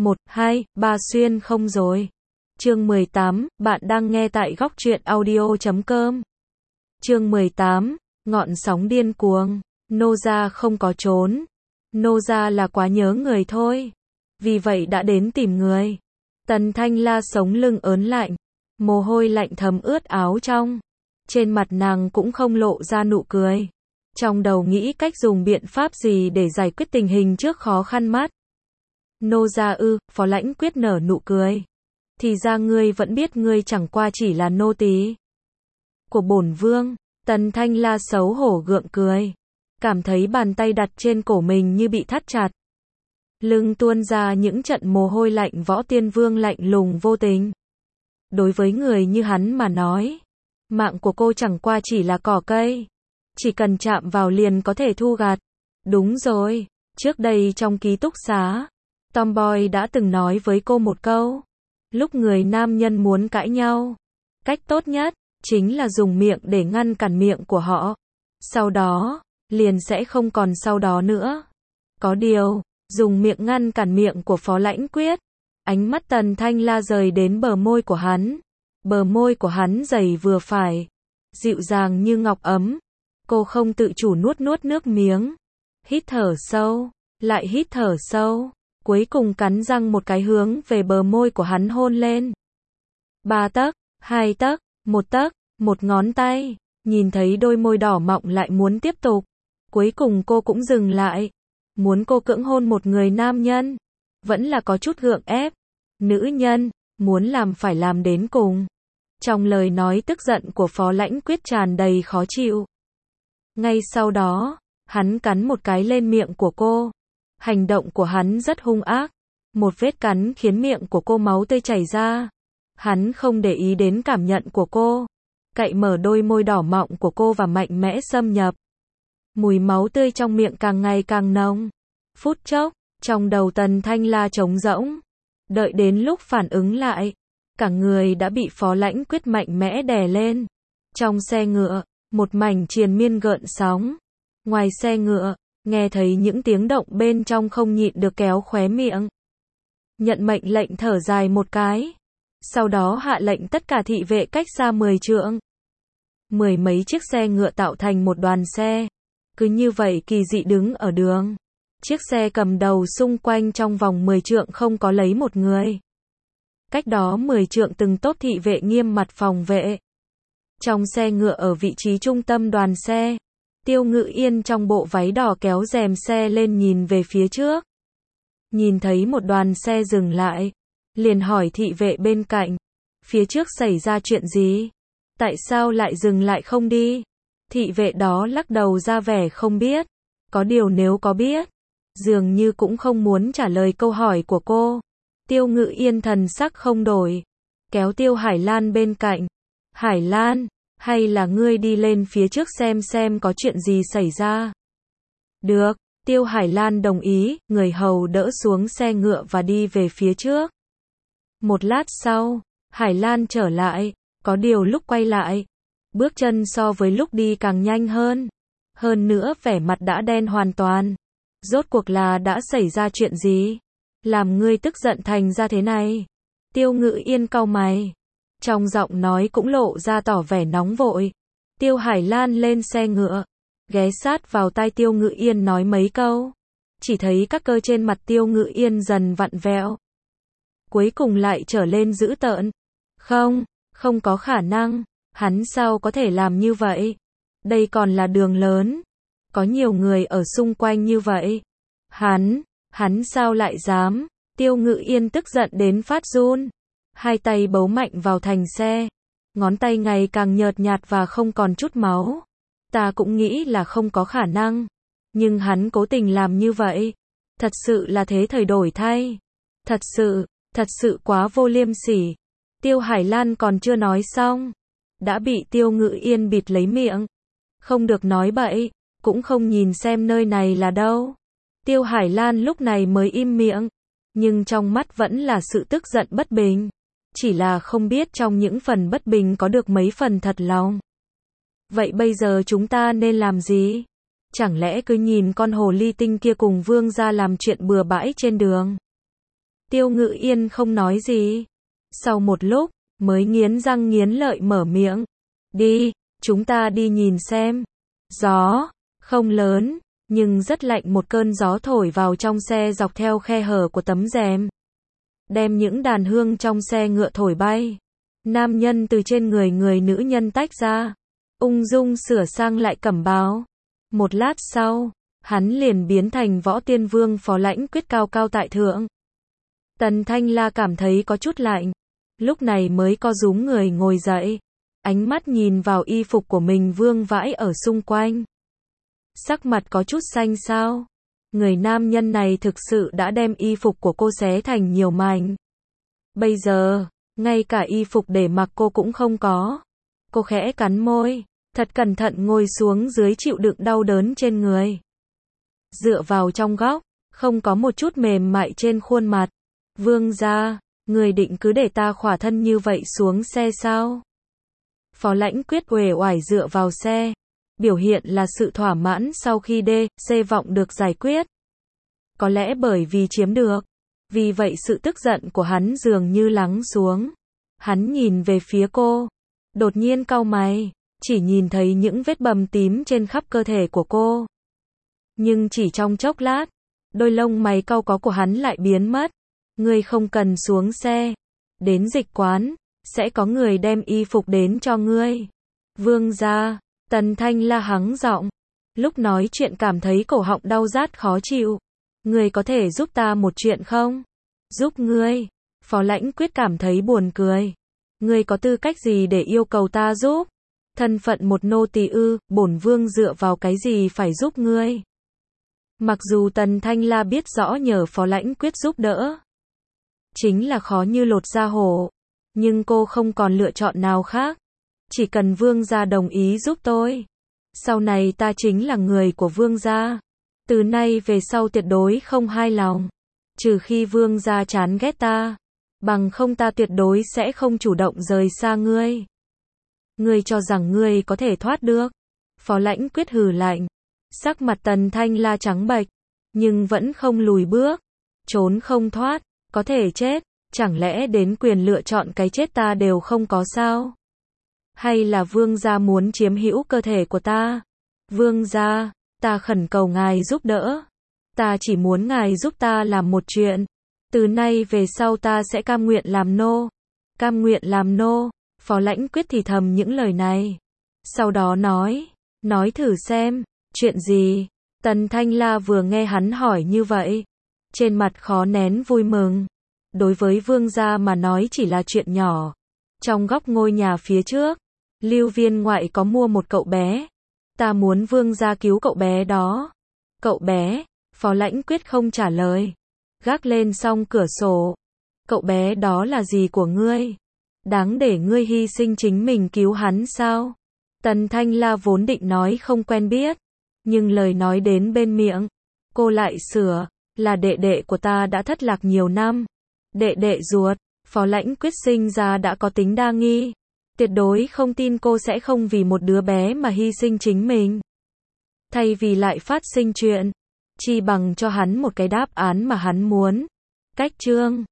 1, 2, 3 xuyên không rồi. Chương 18, bạn đang nghe tại góc truyện audio.com. Chương 18, ngọn sóng điên cuồng. Nô gia không có trốn. Nô gia là quá nhớ người thôi. Vì vậy đã đến tìm người. Tần Thanh La sống lưng ớn lạnh. Mồ hôi lạnh thấm ướt áo trong. Trên mặt nàng cũng không lộ ra nụ cười. Trong đầu nghĩ cách dùng biện pháp gì để giải quyết tình hình trước khó khăn mắt. Nô gia ư, Phó Lãnh Quyết nở nụ cười. Thì ra ngươi vẫn biết ngươi chẳng qua chỉ là nô tỳ của bổn vương. Tần Thanh La xấu hổ gượng cười. Cảm thấy bàn tay đặt trên cổ mình như bị thắt chặt. Lưng tuôn ra những trận mồ hôi lạnh. Võ Tiên Vương lạnh lùng vô tình. Đối với người như hắn mà nói, mạng của cô chẳng qua chỉ là cỏ cây. Chỉ cần chạm vào liền có thể thu gặt. Đúng rồi, trước đây trong ký túc xá, Tomboy đã từng nói với cô một câu. Lúc người nam nhân muốn cãi nhau, cách tốt nhất chính là dùng miệng để ngăn cản miệng của họ. Sau đó, liền sẽ không còn sau đó nữa. Có điều, dùng miệng ngăn cản miệng của Phó Lãnh Quyết. Ánh mắt Tần Thanh La rời đến bờ môi của hắn. Bờ môi của hắn dày vừa phải, dịu dàng như ngọc ấm. Cô không tự chủ nuốt nước miếng. Hít thở sâu, lại hít thở sâu. Cuối cùng cắn răng một cái hướng về bờ môi của hắn hôn lên. 3 tấc, 2 tấc, 1 tấc, một ngón tay. Nhìn thấy đôi môi đỏ mọng lại muốn tiếp tục. Cuối cùng cô cũng dừng lại. Muốn cô cưỡng hôn một người nam nhân, vẫn là có chút gượng ép. Nữ nhân, muốn làm phải làm đến cùng. Trong lời nói tức giận của Phó Lãnh Quyết tràn đầy khó chịu. Ngay sau đó, hắn cắn một cái lên miệng của cô. Hành động của hắn rất hung ác. Một vết cắn khiến miệng của cô máu tươi chảy ra. Hắn không để ý đến cảm nhận của cô. Cậy mở đôi môi đỏ mọng của cô và mạnh mẽ xâm nhập. Mùi máu tươi trong miệng càng ngày càng nồng. Phút chốc, trong đầu Tần Thanh La trống rỗng. Đợi đến lúc phản ứng lại, cả người đã bị Phó Lãnh Quyết mạnh mẽ đè lên. Trong xe ngựa, một mảnh triền miên gợn sóng. Ngoài xe ngựa, nghe thấy những tiếng động bên trong không nhịn được kéo khóe miệng. Nhận mệnh lệnh thở dài một cái. Sau đó hạ lệnh tất cả thị vệ cách xa 10 trượng. 10 mấy chiếc xe ngựa tạo thành một đoàn xe. Cứ như vậy kỳ dị đứng ở đường. Chiếc xe cầm đầu xung quanh trong vòng 10 trượng không có lấy một người. Cách đó 10 trượng từng tốp thị vệ nghiêm mặt phòng vệ. Trong xe ngựa ở vị trí trung tâm đoàn xe, Tiêu Ngự Yên trong bộ váy đỏ kéo rèm xe lên nhìn về phía trước. Nhìn thấy một đoàn xe dừng lại, liền hỏi thị vệ bên cạnh, phía trước xảy ra chuyện gì? Tại sao lại dừng lại không đi? Thị vệ đó lắc đầu ra vẻ không biết. Có điều nếu có biết, dường như cũng không muốn trả lời câu hỏi của cô. Tiêu Ngự Yên thần sắc không đổi, kéo Tiêu Hải Lan bên cạnh. Hải Lan, hay là ngươi đi lên phía trước xem có chuyện gì xảy ra? Được, Tiêu Hải Lan đồng ý, người hầu đỡ xuống xe ngựa và đi về phía trước. Một lát sau, Hải Lan trở lại, có điều lúc quay lại, bước chân so với lúc đi càng nhanh hơn. Hơn nữa vẻ mặt đã đen hoàn toàn. Rốt cuộc là đã xảy ra chuyện gì? Làm ngươi tức giận thành ra thế này? Tiêu Ngự Yên cau mày. Trong giọng nói cũng lộ ra tỏ vẻ nóng vội. Tiêu Hải Lan lên xe ngựa, ghé sát vào tai Tiêu Ngự Yên nói mấy câu. Chỉ thấy các cơ trên mặt Tiêu Ngự Yên dần vặn vẹo. Cuối cùng lại trở lên dữ tợn. Không có khả năng. Hắn sao có thể làm như vậy? Đây còn là đường lớn. Có nhiều người ở xung quanh như vậy. Hắn sao lại dám? Tiêu Ngự Yên tức giận đến phát run. Hai tay bấu mạnh vào thành xe. Ngón tay ngày càng nhợt nhạt và không còn chút máu. Ta cũng nghĩ là không có khả năng. Nhưng hắn cố tình làm như vậy. Thật sự là thế thời đổi thay. Thật sự quá vô liêm sỉ. Tiêu Hải Lan còn chưa nói xong, đã bị Tiêu Ngự Yên bịt lấy miệng. Không được nói bậy, cũng không nhìn xem nơi này là đâu. Tiêu Hải Lan lúc này mới im miệng, nhưng trong mắt vẫn là sự tức giận bất bình. Chỉ là không biết trong những phần bất bình có được mấy phần thật lòng. Vậy bây giờ chúng ta nên làm gì? Chẳng lẽ cứ nhìn con hồ ly tinh kia cùng vương gia làm chuyện bừa bãi trên đường? Tiêu Ngự Yên không nói gì. Sau một lúc, mới nghiến răng nghiến lợi mở miệng. Đi, chúng ta đi nhìn xem. Gió, không lớn, nhưng rất lạnh, một cơn gió thổi vào trong xe dọc theo khe hở của tấm rèm. Đem những đàn hương trong xe ngựa thổi bay. Nam nhân từ trên người nữ nhân tách ra. Ung dung sửa sang lại cẩm bào. Một lát sau, hắn liền biến thành Võ Tiên Vương Phó Lãnh Quyết cao cao tại thượng. Tần Thanh La cảm thấy có chút lạnh. Lúc này mới co rúm người ngồi dậy. Ánh mắt nhìn vào y phục của mình vương vãi ở xung quanh. Sắc mặt có chút xanh xao. Người nam nhân này thực sự đã đem y phục của cô xé thành nhiều mảnh. Bây giờ, ngay cả y phục để mặc cô cũng không có. Cô khẽ cắn môi, thật cẩn thận ngồi xuống dưới chịu đựng đau đớn trên người. Dựa vào trong góc, không có một chút mềm mại trên khuôn mặt. Vương gia, người định cứ để ta khỏa thân như vậy xuống xe sao? Phó Lãnh Quyết uể oải dựa vào xe. Biểu hiện là sự thỏa mãn sau khi C vọng được giải quyết. Có lẽ bởi vì chiếm được. Vì vậy sự tức giận của hắn dường như lắng xuống. Hắn nhìn về phía cô. Đột nhiên cau mày. Chỉ nhìn thấy những vết bầm tím trên khắp cơ thể của cô. Nhưng chỉ trong chốc lát, đôi lông mày cau có của hắn lại biến mất. Ngươi không cần xuống xe. Đến dịch quán, sẽ có người đem y phục đến cho ngươi. Vương gia, Tần Thanh La hắng giọng. Lúc nói chuyện cảm thấy cổ họng đau rát khó chịu. Ngươi có thể giúp ta một chuyện không? Giúp ngươi? Phó Lãnh Quyết cảm thấy buồn cười. Ngươi có tư cách gì để yêu cầu ta giúp? Thân phận một nô tỳ ư? Bổn vương dựa vào cái gì phải giúp ngươi? Mặc dù Tần Thanh La biết rõ nhờ Phó Lãnh Quyết giúp đỡ chính là khó như lột da hổ, nhưng cô không còn lựa chọn nào khác. Chỉ cần vương gia đồng ý giúp tôi, sau này ta chính là người của vương gia. Từ nay về sau tuyệt đối không hai lòng, trừ khi vương gia chán ghét ta, bằng không ta tuyệt đối sẽ không chủ động rời xa ngươi. Ngươi cho rằng ngươi có thể thoát được? Phó Lãnh Quyết hừ lạnh. Sắc mặt Tần Thanh La trắng bệch, nhưng vẫn không lùi bước. Trốn không thoát, có thể chết, chẳng lẽ đến quyền lựa chọn cái chết ta đều không có sao? Hay là vương gia muốn chiếm hữu cơ thể của ta? Vương gia, ta khẩn cầu ngài giúp đỡ. Ta chỉ muốn ngài giúp ta làm một chuyện. Từ nay về sau ta sẽ cam nguyện làm nô. Cam nguyện làm nô. Phó Lãnh Quyết thì thầm những lời này. Sau đó nói thử xem. Chuyện gì? Tần Thanh La vừa nghe hắn hỏi như vậy, trên mặt khó nén vui mừng. Đối với vương gia mà nói chỉ là chuyện nhỏ. Trong góc ngôi nhà phía trước, Lưu viên ngoại có mua một cậu bé. Ta muốn vương gia cứu cậu bé đó. Cậu bé? Phó Lãnh Quyết không trả lời. Gác lên song cửa sổ. Cậu bé đó là gì của ngươi? Đáng để ngươi hy sinh chính mình cứu hắn sao? Tần Thanh La vốn định nói không quen biết, nhưng lời nói đến bên miệng, cô lại sửa, là đệ đệ của ta đã thất lạc nhiều năm. Đệ đệ ruột. Phó Lãnh Quyết sinh ra đã có tính đa nghi. Tuyệt đối không tin cô sẽ không vì một đứa bé mà hy sinh chính mình. Thay vì lại phát sinh chuyện, chi bằng cho hắn một cái đáp án mà hắn muốn. Cách chương